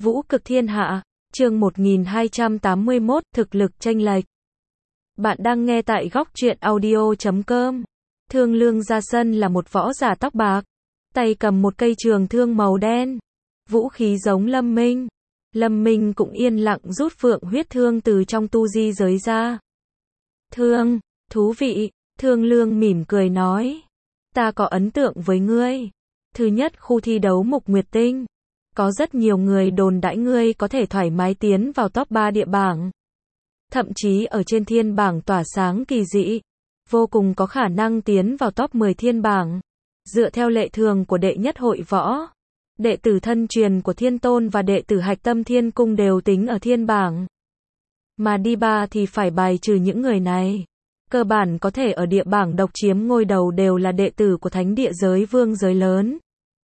Vũ cực thiên hạ, chương 1281, thực lực chênh lệch. Bạn đang nghe tại góc truyện audio.com. Thương Lương ra sân là một võ giả tóc bạc, tay cầm một cây trường thương màu đen. Vũ khí giống Lâm Minh. Lâm Minh cũng yên lặng rút phượng huyết thương từ trong tu di giới ra. Thương, thú vị, Thương Lương mỉm cười nói. Ta có ấn tượng với ngươi. Thứ nhất khu thi đấu Mục Nguyệt Tinh. Có rất nhiều người đồn đãi ngươi có thể thoải mái tiến vào top 3 địa bảng. Thậm chí ở trên thiên bảng tỏa sáng kỳ dị. Vô cùng có khả năng tiến vào top 10 thiên bảng. Dựa theo lệ thường của đệ nhất hội võ, đệ tử thân truyền của Thiên Tôn và đệ tử Hạch Tâm Thiên Cung đều tính ở thiên bảng. Mà đi ba thì phải bài trừ những người này. Cơ bản có thể ở địa bảng độc chiếm ngôi đầu đều là đệ tử của thánh địa giới vương giới lớn.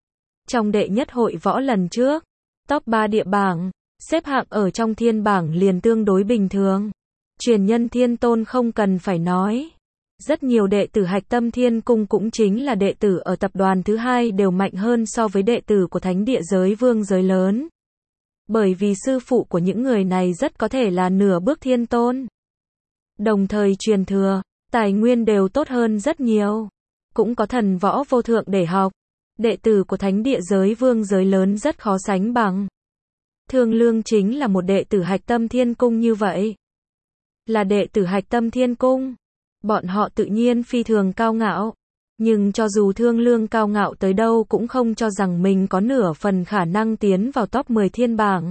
Trong đệ nhất hội võ lần trước, top 3 địa bảng, xếp hạng ở trong thiên bảng liền tương đối bình thường. Truyền nhân Thiên Tôn không cần phải nói. Rất nhiều đệ tử Hạch Tâm Thiên Cung cũng chính là đệ tử ở tập đoàn thứ hai đều mạnh hơn so với đệ tử của thánh địa giới vương giới lớn. Bởi vì sư phụ của những người này rất có thể là nửa bước Thiên Tôn. Đồng thời truyền thừa, tài nguyên đều tốt hơn rất nhiều. Cũng có thần võ vô thượng để học. Đệ tử của thánh địa giới vương giới lớn rất khó sánh bằng. Thương Lương chính là một đệ tử Hạch Tâm Thiên Cung như vậy. Là đệ tử Hạch Tâm Thiên Cung. Bọn họ tự nhiên phi thường cao ngạo. Nhưng cho dù Thương Lương cao ngạo tới đâu cũng không cho rằng mình có nửa phần khả năng tiến vào top 10 thiên bảng.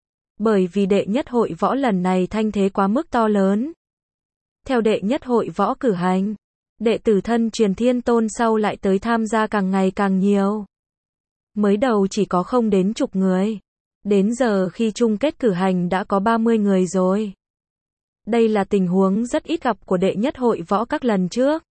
Bởi vì đệ nhất hội võ lần này thanh thế quá mức to lớn. Theo đệ nhất hội võ cử hành, đệ tử thân truyền Thiên Tôn sau lại tới tham gia càng ngày càng nhiều. Mới đầu chỉ có không đến chục người. Đến giờ khi chung kết cử hành đã có 30 người rồi. Đây là tình huống rất ít gặp của đệ nhất hội võ các lần trước.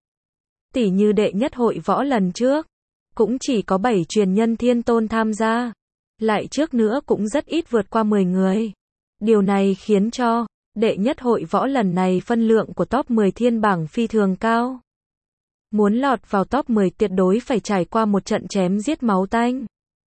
Tỉ như đệ nhất hội võ lần trước, cũng chỉ có 7 truyền nhân Thiên Tôn tham gia. Lại trước nữa cũng rất ít vượt qua 10 người. Điều này khiến cho đệ nhất hội võ lần này phân lượng của top 10 thiên bảng phi thường cao. Muốn lọt vào top 10 tuyệt đối phải trải qua một trận chém giết máu tanh.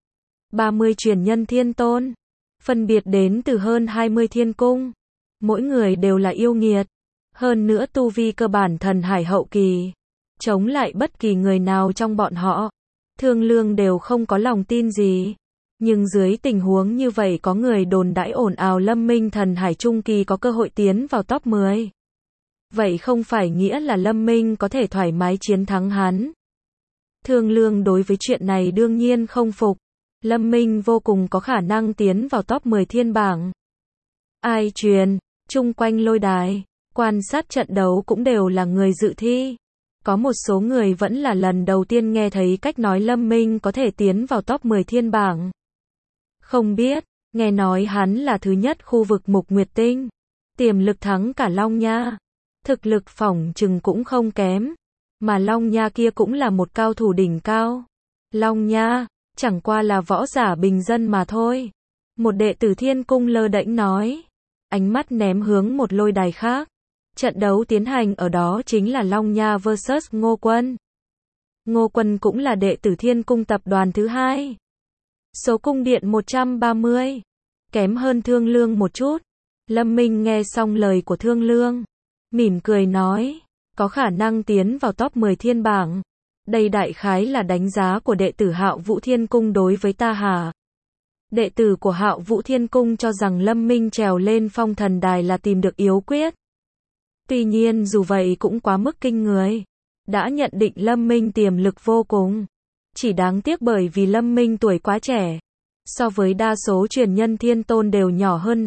30 truyền nhân Thiên Tôn, phân biệt đến từ hơn 20 thiên cung. Mỗi người đều là yêu nghiệt. Hơn nữa tu vi cơ bản thần hải hậu kỳ. Chống lại bất kỳ người nào trong bọn họ. Thương Lương đều không có lòng tin gì. Nhưng dưới tình huống như vậy có người đồn đãi ồn ào Lâm Minh thần hải trung kỳ có cơ hội tiến vào top 10. Vậy không phải nghĩa là Lâm Minh có thể thoải mái chiến thắng hắn. Thương Lương đối với chuyện này đương nhiên không phục. Lâm Minh vô cùng có khả năng tiến vào top 10 thiên bảng. Ai truyền, chung quanh lôi đài, quan sát trận đấu cũng đều là người dự thi. Có một số người vẫn là lần đầu tiên nghe thấy cách nói Lâm Minh có thể tiến vào top 10 thiên bảng. Không biết, nghe nói hắn là thứ nhất khu vực Mục Nguyệt Tinh. Tiềm lực thắng cả Long Nha. Thực lực phỏng chừng cũng không kém. Mà Long Nha kia cũng là một cao thủ đỉnh cao. Long Nha, chẳng qua là võ giả bình dân mà thôi. Một đệ tử Thiên Cung lơ đễnh nói. Ánh mắt ném hướng một lôi đài khác. Trận đấu tiến hành ở đó chính là Long Nha vs Ngô Quân. Ngô Quân cũng là đệ tử Thiên Cung tập đoàn thứ hai. Số cung điện 130. Kém hơn Thương Lương một chút. Lâm Minh nghe xong lời của Thương Lương. Mỉm cười nói. Có khả năng tiến vào top 10 thiên bảng. Đây đại khái là đánh giá của đệ tử Hạo Vũ Thiên Cung đối với ta hả? Đệ tử của Hạo Vũ Thiên Cung cho rằng Lâm Minh trèo lên phong thần đài là tìm được yếu quyết. Tuy nhiên dù vậy cũng quá mức kinh người. Đã nhận định Lâm Minh tiềm lực vô cùng. Chỉ đáng tiếc bởi vì Lâm Minh tuổi quá trẻ. So với đa số truyền nhân Thiên Tôn đều nhỏ hơn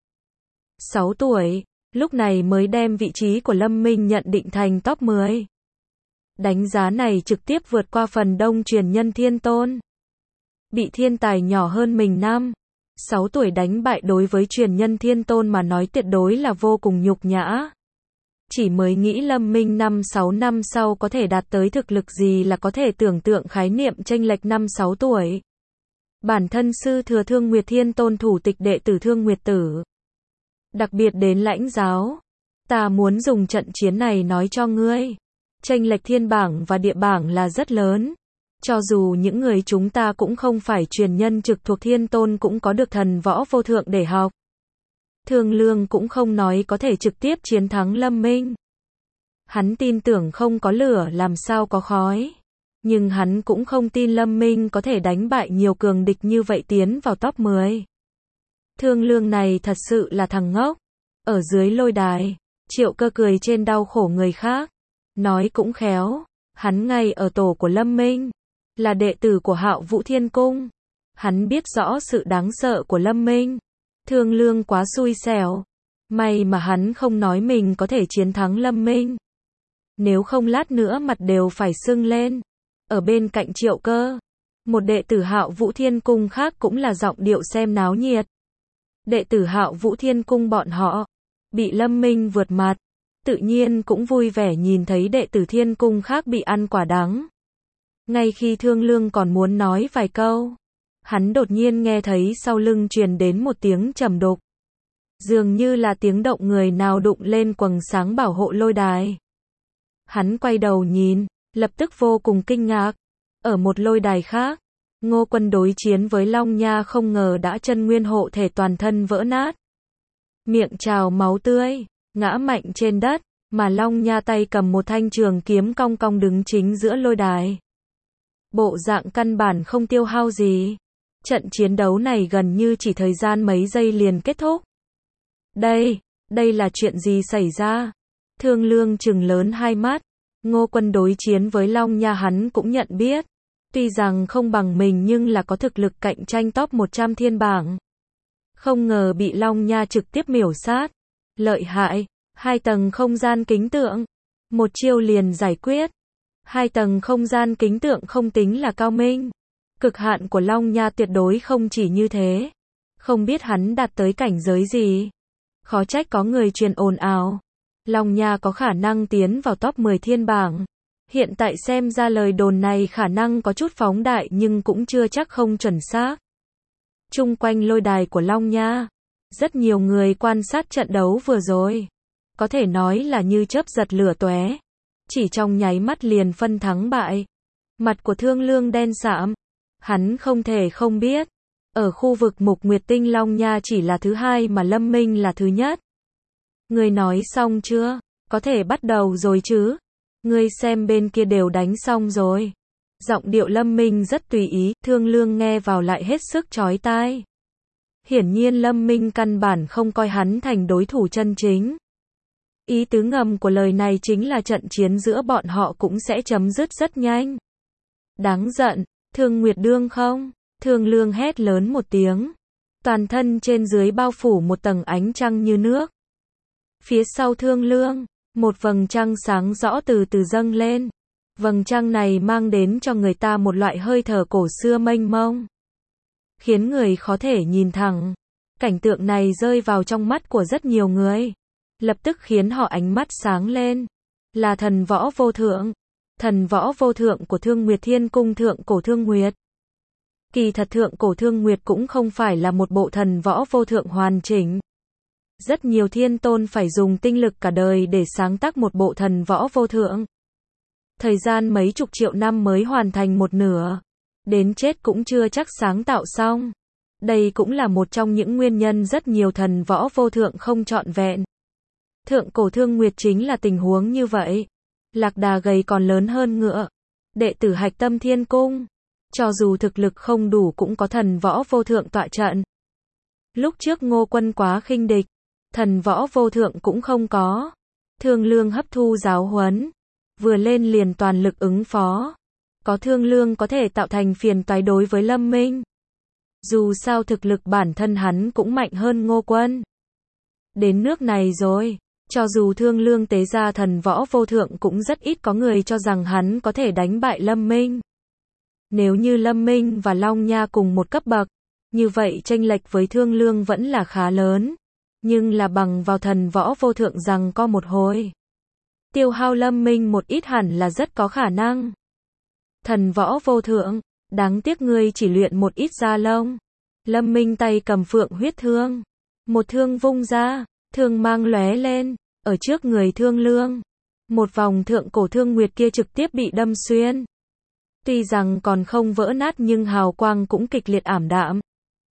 6 tuổi. Lúc này mới đem vị trí của Lâm Minh nhận định thành top 10. Đánh giá này trực tiếp vượt qua phần đông truyền nhân Thiên Tôn. Bị thiên tài nhỏ hơn mình 6 tuổi đánh bại đối với truyền nhân Thiên Tôn mà nói tuyệt đối là vô cùng nhục nhã. Chỉ mới nghĩ Lâm Minh 5-6 năm sau có thể đạt tới thực lực gì là có thể tưởng tượng khái niệm chênh lệch 5-6 tuổi. Bản thân sư thừa Thương Nguyệt Thiên Tôn thủ tịch đệ tử Thương Nguyệt Tử. Đặc biệt đến lãnh giáo. Ta muốn dùng trận chiến này nói cho ngươi. Chênh lệch thiên bảng và địa bảng là rất lớn. Cho dù những người chúng ta cũng không phải truyền nhân trực thuộc Thiên Tôn cũng có được thần võ vô thượng để học. Thương Lương cũng không nói có thể trực tiếp chiến thắng Lâm Minh. Hắn tin tưởng không có lửa làm sao có khói. Nhưng hắn cũng không tin Lâm Minh có thể đánh bại nhiều cường địch như vậy tiến vào top 10. Thương Lương này thật sự là thằng ngốc. Ở dưới lôi đài, Triệu Cơ cười trên đau khổ người khác. Nói cũng khéo, hắn ngay ở tổ của Lâm Minh, là đệ tử của Hạo Vũ Thiên Cung. Hắn biết rõ sự đáng sợ của Lâm Minh. Thương Lương quá xui xẻo. May mà hắn không nói mình có thể chiến thắng Lâm Minh. Nếu không lát nữa mặt đều phải sưng lên. Ở bên cạnh Triệu Cơ, một đệ tử Hạo Vũ Thiên Cung khác cũng là giọng điệu xem náo nhiệt. Đệ tử Hạo Vũ Thiên Cung bọn họ bị Lâm Minh vượt mặt, tự nhiên cũng vui vẻ nhìn thấy đệ tử Thiên Cung khác bị ăn quả đắng. Ngay khi Thương Lương còn muốn nói vài câu, hắn đột nhiên nghe thấy sau lưng truyền đến một tiếng trầm đục. Dường như là tiếng động người nào đụng lên quầng sáng bảo hộ lôi đài. Hắn quay đầu nhìn, lập tức vô cùng kinh ngạc. Ở một lôi đài khác, Ngô Quân đối chiến với Long Nha không ngờ đã chân nguyên hộ thể toàn thân vỡ nát. Miệng trào máu tươi, ngã mạnh trên đất, mà Long Nha tay cầm một thanh trường kiếm cong cong đứng chính giữa lôi đài. Bộ dạng căn bản không tiêu hao gì. Trận chiến đấu này gần như chỉ thời gian mấy giây liền kết thúc. Đây là chuyện gì xảy ra? Thương Lương trừng lớn hai mắt. Ngô Quân đối chiến với Long Nha hắn cũng nhận biết. Tuy rằng không bằng mình nhưng là có thực lực cạnh tranh top 100 thiên bảng. Không ngờ bị Long Nha trực tiếp miểu sát. Lợi hại, 2 tầng không gian kính tượng. Một chiêu liền giải quyết. 2 tầng không gian kính tượng không tính là cao minh. Cực hạn của Long Nha tuyệt đối không chỉ như thế. Không biết hắn đạt tới cảnh giới gì. Khó trách có người truyền ồn ào. Long Nha có khả năng tiến vào top 10 thiên bảng. Hiện tại xem ra lời đồn này khả năng có chút phóng đại nhưng cũng chưa chắc không chuẩn xác. Chung quanh lôi đài của Long Nha, rất nhiều người quan sát trận đấu vừa rồi. Có thể nói là như chớp giật lửa tóe. Chỉ trong nháy mắt liền phân thắng bại. Mặt của Thương Lương đen sạm. Hắn không thể không biết. Ở khu vực Mục Nguyệt Tinh Long Nha chỉ là thứ hai mà Lâm Minh là thứ nhất. Ngươi nói xong chưa? Có thể bắt đầu rồi chứ? Ngươi xem bên kia đều đánh xong rồi. Giọng điệu Lâm Minh rất tùy ý, Thương Lương nghe vào lại hết sức chói tai. Hiển nhiên Lâm Minh căn bản không coi hắn thành đối thủ chân chính. Ý tứ ngầm của lời này chính là trận chiến giữa bọn họ cũng sẽ chấm dứt rất nhanh. Đáng giận, Thương Nguyệt Đương không? Thương Lương hét lớn một tiếng. Toàn thân trên dưới bao phủ một tầng ánh trăng như nước. Phía sau Thương Lương, một vầng trăng sáng rõ từ từ dâng lên. Vầng trăng này mang đến cho người ta một loại hơi thở cổ xưa mênh mông, khiến người khó thể nhìn thẳng. Cảnh tượng này rơi vào trong mắt của rất nhiều người, lập tức khiến họ ánh mắt sáng lên. Là thần võ vô thượng. Thần võ vô thượng của Thương Nguyệt Thiên Cung Thượng Cổ Thương Nguyệt. Kỳ thật Thượng Cổ Thương Nguyệt cũng không phải là một bộ thần võ vô thượng hoàn chỉnh. Rất nhiều thiên tôn phải dùng tinh lực cả đời để sáng tác một bộ thần võ vô thượng. Thời gian mấy chục triệu năm mới hoàn thành một nửa. Đến chết cũng chưa chắc sáng tạo xong. Đây cũng là một trong những nguyên nhân rất nhiều thần võ vô thượng không trọn vẹn. Thượng Cổ Thương Nguyệt chính là tình huống như vậy. Lạc đà gầy còn lớn hơn ngựa. Đệ tử Hạch Tâm Thiên Cung, cho dù thực lực không đủ cũng có thần võ vô thượng tọa trận. Lúc trước Ngô Quân quá khinh địch, thần võ vô thượng cũng không có. Thương Lương hấp thu giáo huấn, vừa lên liền toàn lực ứng phó. Có Thương Lương có thể tạo thành phiền toái đối với Lâm Minh. Dù sao thực lực bản thân hắn cũng mạnh hơn Ngô Quân. Đến nước này rồi, cho dù Thương Lương tế ra thần võ vô thượng cũng rất ít có người cho rằng hắn có thể đánh bại Lâm Minh. Nếu như Lâm Minh và Long Nha cùng một cấp bậc, như vậy chênh lệch với Thương Lương vẫn là khá lớn. Nhưng là bằng vào thần võ vô thượng rằng có một hồi. Tiêu hao Lâm Minh một ít hẳn là rất có khả năng. Thần võ vô thượng, đáng tiếc ngươi chỉ luyện một ít da lông. Lâm Minh tay cầm phượng huyết thương. Một thương vung ra, thương mang lóe lên, ở trước người Thương Lương. Một vòng Thượng Cổ Thương Nguyệt kia trực tiếp bị đâm xuyên. Tuy rằng còn không vỡ nát nhưng hào quang cũng kịch liệt ảm đạm.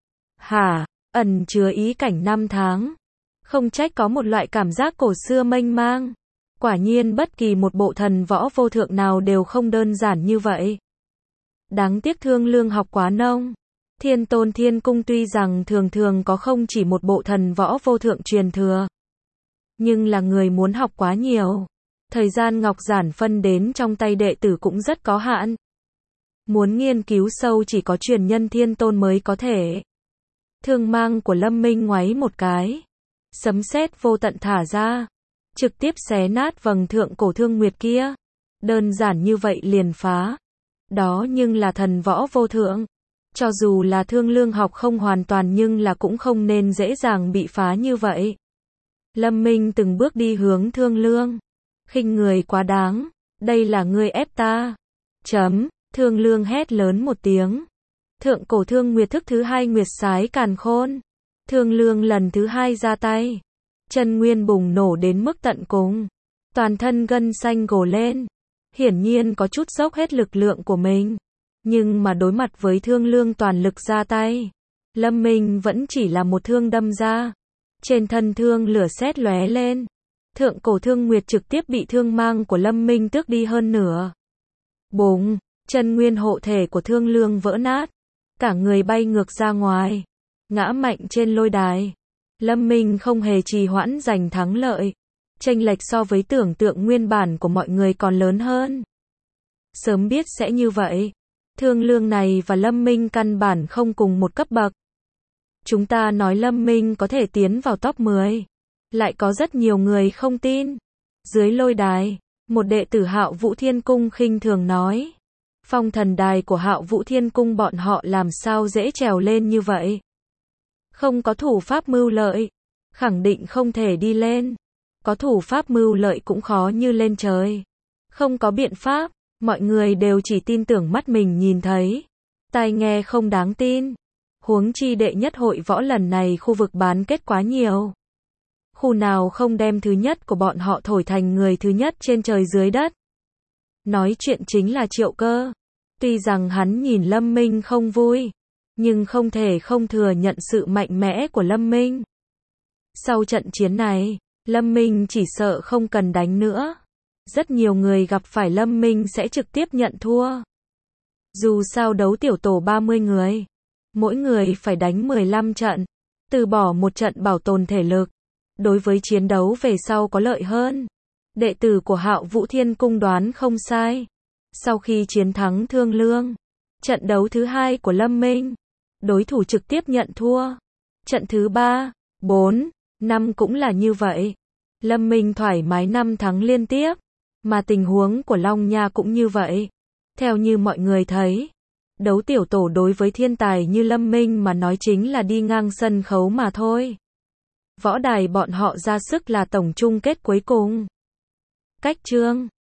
Ẩn chứa ý cảnh năm tháng. Không trách có một loại cảm giác cổ xưa mênh mang. Quả nhiên bất kỳ một bộ thần võ vô thượng nào đều không đơn giản như vậy. Đáng tiếc Thương Lương học quá nông. Thiên Tôn Thiên Cung tuy rằng thường thường có không chỉ một bộ thần võ vô thượng truyền thừa, nhưng là người muốn học quá nhiều. Thời gian ngọc giản phân đến trong tay đệ tử cũng rất có hạn. Muốn nghiên cứu sâu chỉ có truyền nhân Thiên Tôn mới có thể. Thương mang của Lâm Minh ngoáy một cái. Sấm sét vô tận thả ra. Trực tiếp xé nát vầng thượng cổ thương nguyệt kia. Đơn giản như vậy liền phá. Đó nhưng là thần võ vô thượng. Cho dù là Thương Lương học không hoàn toàn nhưng là cũng không nên dễ dàng bị phá như vậy. Lâm Minh từng bước đi hướng Thương Lương. Khinh người quá đáng. Đây là ngươi ép ta. Thương Lương hét lớn một tiếng. Thượng cổ thương nguyệt thức thứ hai nguyệt sái càn khôn. Thương Lương lần thứ hai ra tay. Chân nguyên bùng nổ đến mức tận cùng. Toàn thân gân xanh gồ lên. Hiển nhiên có chút dốc hết lực lượng của mình. Nhưng mà đối mặt với Thương Lương toàn lực ra tay, Lâm Minh vẫn chỉ là một thương đâm ra. Trên thân thương lửa sét lóe lên. Thượng cổ thương nguyệt trực tiếp bị thương mang của Lâm Minh tước đi hơn nửa. Bùng, chân nguyên hộ thể của Thương Lương vỡ nát. Cả người bay ngược ra ngoài. Ngã mạnh trên lôi đài. Lâm Minh không hề trì hoãn giành thắng lợi. Chênh lệch so với tưởng tượng nguyên bản của mọi người còn lớn hơn. Sớm biết sẽ như vậy. Thương Lương này và Lâm Minh căn bản không cùng một cấp bậc. Chúng ta nói Lâm Minh có thể tiến vào top 10. Lại có rất nhiều người không tin. Dưới lôi đài, một đệ tử Hạo Vũ Thiên Cung khinh thường nói. Phong thần đài của Hạo Vũ Thiên Cung bọn họ làm sao dễ trèo lên như vậy. Không có thủ pháp mưu lợi. Khẳng định không thể đi lên. Có thủ pháp mưu lợi cũng khó như lên trời. Không có biện pháp. Mọi người đều chỉ tin tưởng mắt mình nhìn thấy. Tai nghe không đáng tin. Huống chi đệ nhất hội võ lần này khu vực bán kết quá nhiều. Khu nào không đem thứ nhất của bọn họ thổi thành người thứ nhất trên trời dưới đất. Nói chuyện chính là Triệu Cơ. Tuy rằng hắn nhìn Lâm Minh không vui, nhưng không thể không thừa nhận sự mạnh mẽ của Lâm Minh. Sau trận chiến này, Lâm Minh chỉ sợ không cần đánh nữa. Rất nhiều người gặp phải Lâm Minh sẽ trực tiếp nhận thua. Dù sao đấu tiểu tổ 30 người, mỗi người phải đánh 15 trận, từ bỏ một trận bảo tồn thể lực. Đối với chiến đấu về sau có lợi hơn. Đệ tử của Hạo Vũ Thiên Cung đoán không sai. Sau khi chiến thắng Thương Lương, trận đấu thứ hai của Lâm Minh, đối thủ trực tiếp nhận thua. Trận thứ 3, 4, 5 cũng là như vậy. Lâm Minh thoải mái 5 thắng liên tiếp. Mà tình huống của Long Nha cũng như vậy. Theo như mọi người thấy, đấu tiểu tổ đối với thiên tài như Lâm Minh mà nói chính là đi ngang sân khấu mà thôi. Võ đài bọn họ ra sức là tổng chung kết cuối cùng. Cách chương